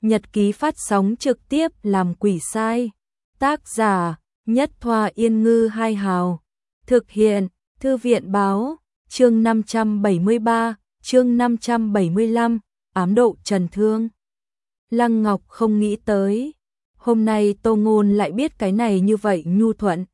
nhật ký phát sóng trực tiếp làm quỷ sai. Tác giả: Nhất Thoa Yên Ngư Hai Hào. Thực hiện: Thư viện báo. Chương 573, chương 575, ám độ trần thương. Lăng Ngọc không nghĩ tới, hôm nay Tô Ngôn lại biết cái này như vậy nhu thuận.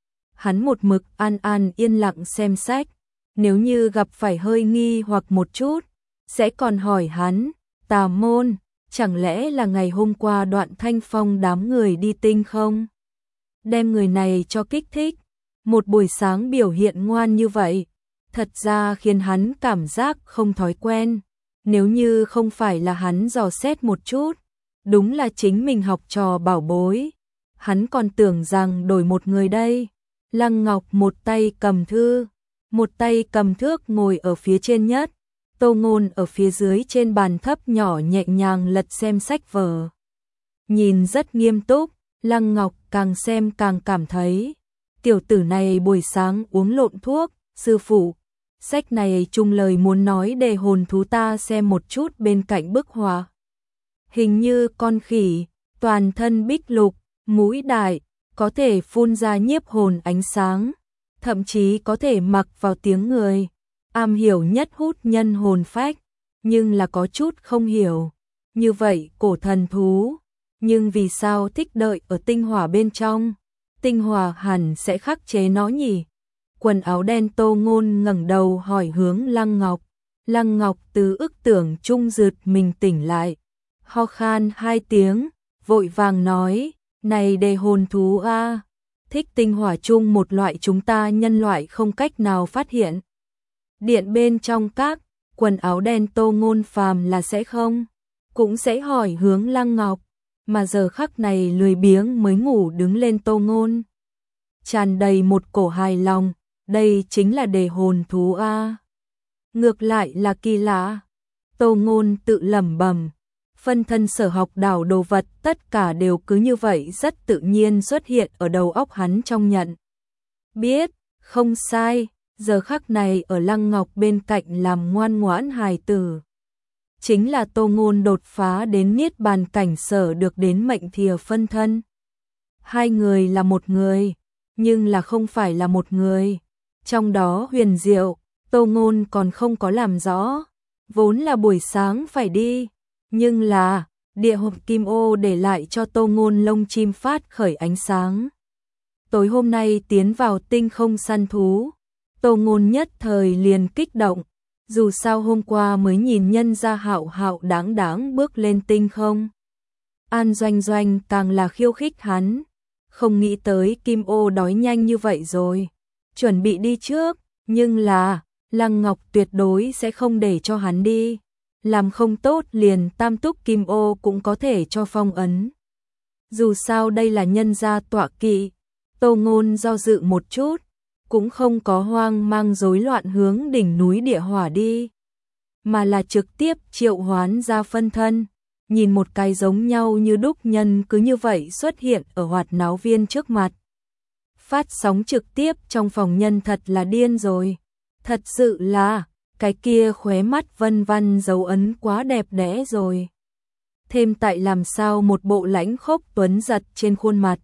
Hắn một mực an an yên lặng xem sách, nếu như gặp phải hơi nghi hoặc một chút, sẽ còn hỏi hắn, Tà Môn, chẳng lẽ là ngày hôm qua Đoạn Thanh Phong đám người đi Tinh không? Đem người này cho kích thích, một buổi sáng biểu hiện ngoan như vậy, thật ra khiến hắn cảm giác không thói quen. Nếu như không phải là hắn dò xét một chút, đúng là chính mình học trò bảo bối, hắn còn tưởng rằng đổi một người đây. Lăng Ngọc một tay cầm thư, một tay cầm thước ngồi ở phía trên nhất, Tô Ngôn ở phía dưới trên bàn thấp nhỏ nhẹ nhàng lật xem sách vở. Nhìn rất nghiêm túc, Lăng Ngọc càng xem càng cảm thấy, tiểu tử này buổi sáng uống lộn thuốc. Sư phụ, sách này chung lời muốn nói để hồn thú ta xem một chút bên cạnh bức họa. Hình như con khỉ, toàn thân bích lục, mũi đại, có thể phun ra nhiếp hồn ánh sáng, thậm chí có thể mặc vào tiếng người, am hiểu nhất hút nhân hồn phách, nhưng là có chút không hiểu. Như vậy cổ thần thú, nhưng vì sao thích đợi ở tinh hỏa bên trong? Tinh hỏa hẳn sẽ khắc chế nó nhỉ? Quần áo đen Tô Ngôn ngẩng đầu hỏi hướng Lăng Ngọc. Lăng Ngọc từ ức tưởng trung rượt mình tỉnh lại, ho khan hai tiếng, vội vàng nói, này đề hồn thú a, thích tinh hỏa chung một loại chúng ta nhân loại không cách nào phát hiện. Điện bên trong các, quần áo đen Tô Ngôn phàm là sẽ không, cũng sẽ hỏi hướng Lăng Ngọc, mà giờ khắc này lười biếng mới ngủ đứng lên Tô Ngôn. Tràn đầy một cổ hài lòng, đây chính là đề hồn thú a. Ngược lại là kỳ lạ. Tô Ngôn tự lẩm bẩm, phân thân sở học đảo đồ vật tất cả đều cứ như vậy rất tự nhiên xuất hiện ở đầu óc hắn trong nhận. Biết, không sai, giờ khắc này ở Lăng Ngọc bên cạnh làm ngoan ngoãn hài tử. Chính là Tô Ngôn đột phá đến niết bàn cảnh sở được đến mệnh thìa phân thân. Hai người là một người, nhưng là không phải là một người. Trong đó huyền diệu, Tô Ngôn còn không có làm rõ. Vốn là buổi sáng phải đi, nhưng là địa hộp kim ô để lại cho Tô Ngôn lông chim phát khởi ánh sáng. Tối hôm nay tiến vào tinh không săn thú, Tô Ngôn nhất thời liền kích động. Dù sao hôm qua mới nhìn nhân gia hạo hạo đáng đáng bước lên tinh không. An Doanh Doanh càng là khiêu khích hắn. Không nghĩ tới kim ô đói nhanh như vậy rồi. Chuẩn bị đi trước, nhưng là Lăng Ngọc tuyệt đối sẽ không để cho hắn đi. Làm không tốt liền tam túc kim ô cũng có thể cho phong ấn. Dù sao đây là nhân gia tọa kỵ. Tô Ngôn do dự một chút, cũng không có hoang mang rối loạn hướng đỉnh núi địa hỏa đi, mà là trực tiếp triệu hoán ra phân thân. Nhìn một cái giống nhau như đúc nhân cứ như vậy xuất hiện ở hoạt náo viên trước mặt. Phát sóng trực tiếp trong phòng nhân thật là điên rồi. Thật sự là, cái kia khóe mắt vân vân dấu ấn quá đẹp đẽ rồi. Thêm tại làm sao một bộ lãnh khốc tuấn giật trên khuôn mặt.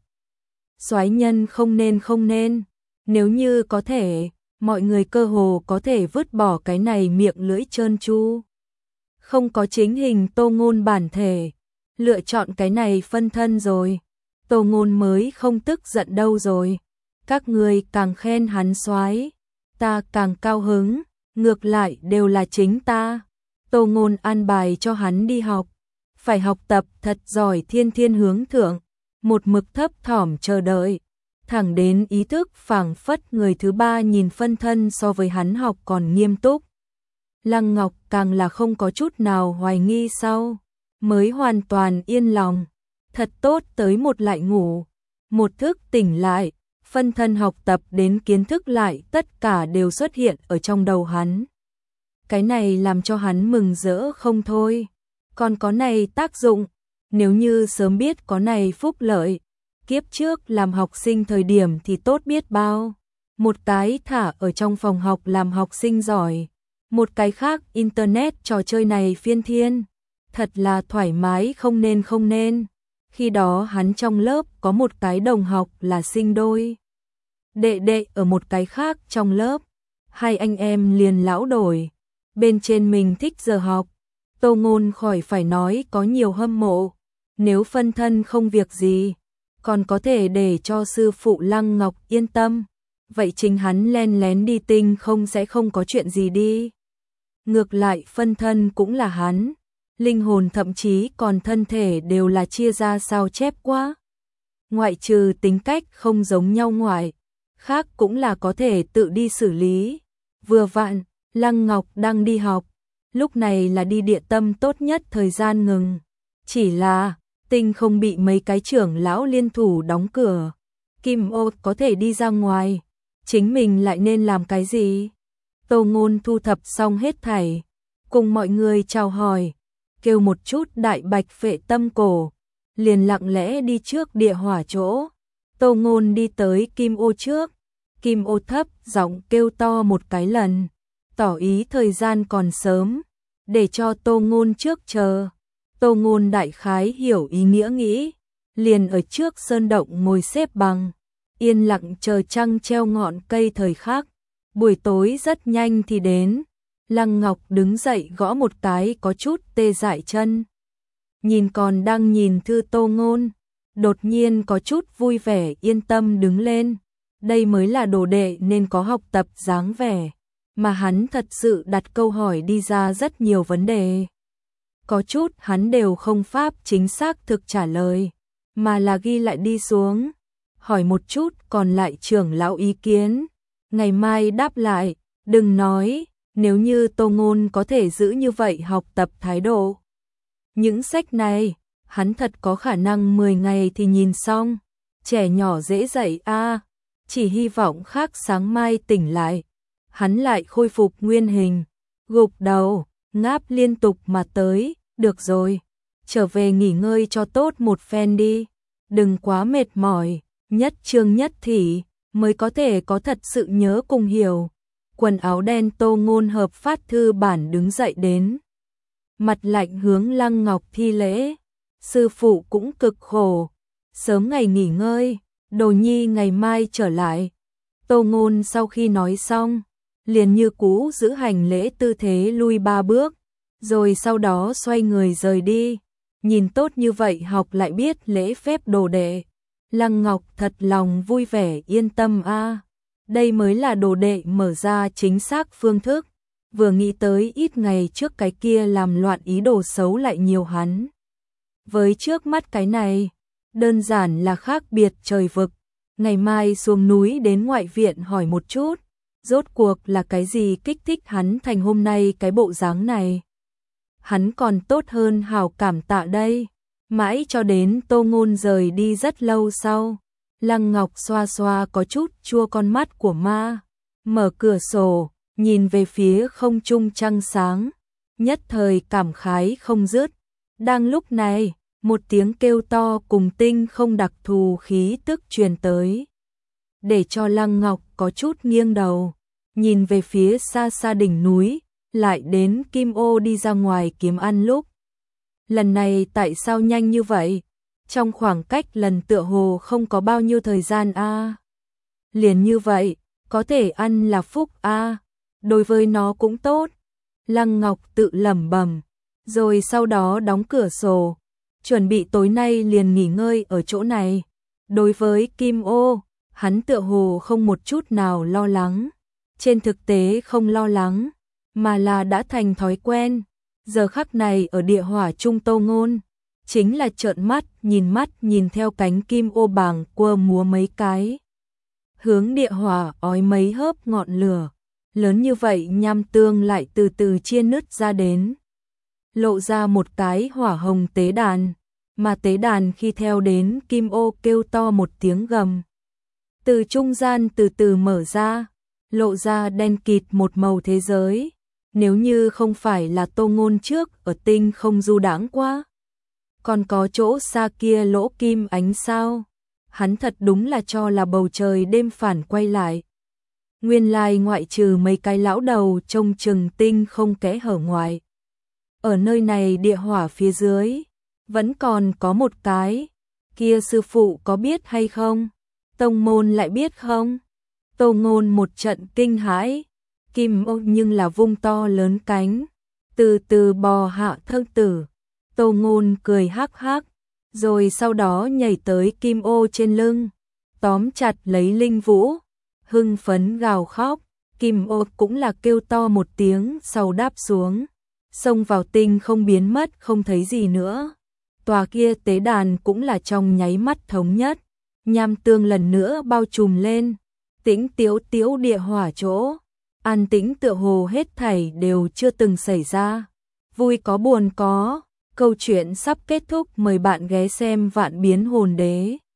Soái nhân không nên. Nếu như có thể, mọi người cơ hồ có thể vứt bỏ cái này miệng lưỡi trơn tru. Không có chính hình Tô Ngôn bản thể, lựa chọn cái này phân thân rồi. Tô Ngôn mới không tức giận đâu rồi. Các người càng khen hắn soái, ta càng cao hứng, ngược lại đều là chính ta. Tô Ngôn an bài cho hắn đi học, phải học tập thật giỏi thiên thiên hướng thượng, một mực thấp thỏm chờ đợi. Thẳng đến ý thức phảng phất người thứ ba nhìn phân thân so với hắn học còn nghiêm túc. Lăng Ngọc càng là không có chút nào hoài nghi sau, mới hoàn toàn yên lòng. Thật tốt tới một lại ngủ, một thức tỉnh lại, phân thân học tập đến kiến thức lại tất cả đều xuất hiện ở trong đầu hắn. Cái này làm cho hắn mừng rỡ không thôi. Còn có này tác dụng, nếu như sớm biết có này phúc lợi, kiếp trước làm học sinh thời điểm thì tốt biết bao. Một cái thả ở trong phòng học làm học sinh giỏi, một cái khác internet trò chơi này phiên thiên. thật là thoải mái không nên. Khi đó hắn trong lớp có một cái đồng học là sinh đôi. Đệ đệ ở một cái khác trong lớp, hai anh em liền lão đổi. Bên trên mình thích giờ học, Tô Ngôn khỏi phải nói có nhiều hâm mộ. Nếu phân thân không việc gì, còn có thể để cho sư phụ Lăng Ngọc yên tâm. Vậy chính hắn len lén đi tinh không sẽ không có chuyện gì đi. Ngược lại phân thân cũng là hắn, linh hồn thậm chí còn thân thể đều là chia ra sao chép quá. Ngoại trừ tính cách không giống nhau ngoại, khác cũng là có thể tự đi xử lý. Vừa vặn, Lăng Ngọc đang đi học, lúc này là đi địa tâm tốt nhất thời gian ngừng. Chỉ là, tinh không bị mấy cái trưởng lão liên thủ đóng cửa. Kim Ô có thể đi ra ngoài, chính mình lại nên làm cái gì? Tô Ngôn thu thập xong hết thảy, cùng mọi người chào hỏi, kêu một chút đại bạch phệ tâm cổ, liền lặng lẽ đi trước địa hỏa chỗ. Tô Ngôn đi tới Kim Ô trước, Kim Ô thấp giọng kêu to một cái lần, tỏ ý thời gian còn sớm, để cho Tô Ngôn trước chờ. Tô Ngôn đại khái hiểu ý nghĩa nghĩ, liền ở trước sơn động ngồi xếp bằng, yên lặng chờ trăng treo ngọn cây thời khắc. Buổi tối rất nhanh thì đến, Lăng Ngọc đứng dậy gõ một cái có chút tê dại chân. Nhìn còn đang nhìn thư Tô Ngôn, đột nhiên có chút vui vẻ yên tâm đứng lên. Đây mới là đồ đệ nên có học tập dáng vẻ, mà hắn thật sự đặt câu hỏi đi ra rất nhiều vấn đề. Có chút hắn đều không pháp chính xác thực trả lời, mà là ghi lại đi xuống, hỏi một chút còn lại trưởng lão ý kiến. Ngày mai đáp lại, đừng nói, nếu như Tô Ngôn có thể giữ như vậy học tập thái độ. Những sách này, hắn thật có khả năng 10 ngày thì nhìn xong, trẻ nhỏ dễ dạy a, chỉ hy vọng khác sáng mai tỉnh lại, hắn lại khôi phục nguyên hình, gục đầu, ngáp liên tục mà tới, được rồi, trở về nghỉ ngơi cho tốt một phen đi, đừng quá mệt mỏi, nhất chương nhất thỉ mới có thể có thật sự nhớ cùng hiểu. Quần áo đen Tô Ngôn hợp phát thư bản đứng dậy đến, mặt lạnh hướng Lăng Ngọc thi lễ. Sư phụ cũng cực khổ, sớm ngày nghỉ ngơi, đồ nhi ngày mai trở lại. Tô Ngôn sau khi nói xong, liền như cũ giữ hành lễ tư thế lui 3 bước, rồi sau đó xoay người rời đi. Nhìn tốt như vậy học lại biết lễ phép đồ đệ, Lăng Ngọc thật lòng vui vẻ yên tâm a. Đây mới là đồ đệ mở ra chính xác phương thức. Vừa nghĩ tới ít ngày trước cái kia làm loạn ý đồ xấu lại nhiều hắn. Với trước mắt cái này, đơn giản là khác biệt trời vực. Ngày mai xuống núi đến ngoại viện hỏi một chút, rốt cuộc là cái gì kích thích hắn thành hôm nay cái bộ dáng này. Hắn còn tốt hơn hảo cảm tạ đây. Mãi cho đến Tô Ngôn rời đi rất lâu sau, Lăng Ngọc xoa xoa có chút chua con mắt của ma, mở cửa sổ, nhìn về phía không trung trăng sáng, nhất thời cảm khái không dứt. Đang lúc này, một tiếng kêu to cùng tinh không đặc thù khí tức truyền tới, để cho Lăng Ngọc có chút nghiêng đầu, nhìn về phía xa xa đỉnh núi, lại đến Kim Ô đi ra ngoài kiếm ăn lúc. Lần này tại sao nhanh như vậy? Trong khoảng cách lần tựa hồ không có bao nhiêu thời gian a. Liền như vậy, có thể ăn là phúc a, đối với nó cũng tốt. Lăng Ngọc tự lẩm bẩm, rồi sau đó đóng cửa sổ, chuẩn bị tối nay liền nghỉ ngơi ở chỗ này. Đối với Kim Ô, hắn tựa hồ không một chút nào lo lắng. Trên thực tế không lo lắng, mà là đã thành thói quen. Giờ khắc này ở địa hỏa trung Tô Ngôn, chính là trợn mắt nhìn theo cánh Kim Ô bàng quơ múa mấy cái. Hướng địa hỏa ói mấy hớp ngọn lửa, lớn như vậy nham tương lại từ từ chia nứt ra đến. Lộ ra một cái hỏa hồng tế đàn, mà tế đàn khi theo đến Kim Ô kêu to một tiếng gầm. Từ trung gian từ từ mở ra, lộ ra đen kịt một màu thế giới. Nếu như không phải là Tô Ngôn trước ở tinh không du đãng quá, còn có chỗ xa kia lỗ kim ánh sao, hắn thật đúng là cho là bầu trời đêm phản quay lại. Nguyên lai ngoại trừ mấy cái lão đầu trông chừng tinh không kẽ hở ngoài, ở nơi này địa hỏa phía dưới, vẫn còn có một cái, kia sư phụ có biết hay không? Tông môn lại biết không? Tô Ngôn một trận kinh hãi, Kim Ô nhưng là vung to lớn cánh, từ từ bò hạ thân tử. Tô Ngôn cười hắc hắc, rồi sau đó nhảy tới Kim Ô trên lưng, tóm chặt lấy Linh Vũ, hưng phấn gào khóc. Kim Ô cũng là kêu to một tiếng sau đáp xuống, xông vào tinh không biến mất không thấy gì nữa. Tòa kia tế đàn cũng là trong nháy mắt thống nhất, nham tương lần nữa bao trùm lên, tĩnh tiếu tiếu địa hỏa chỗ, an tĩnh tựa hồ hết thảy đều chưa từng xảy ra. Vui có buồn có, câu chuyện sắp kết thúc, mời bạn ghé xem Vạn Biến Hồn Đế.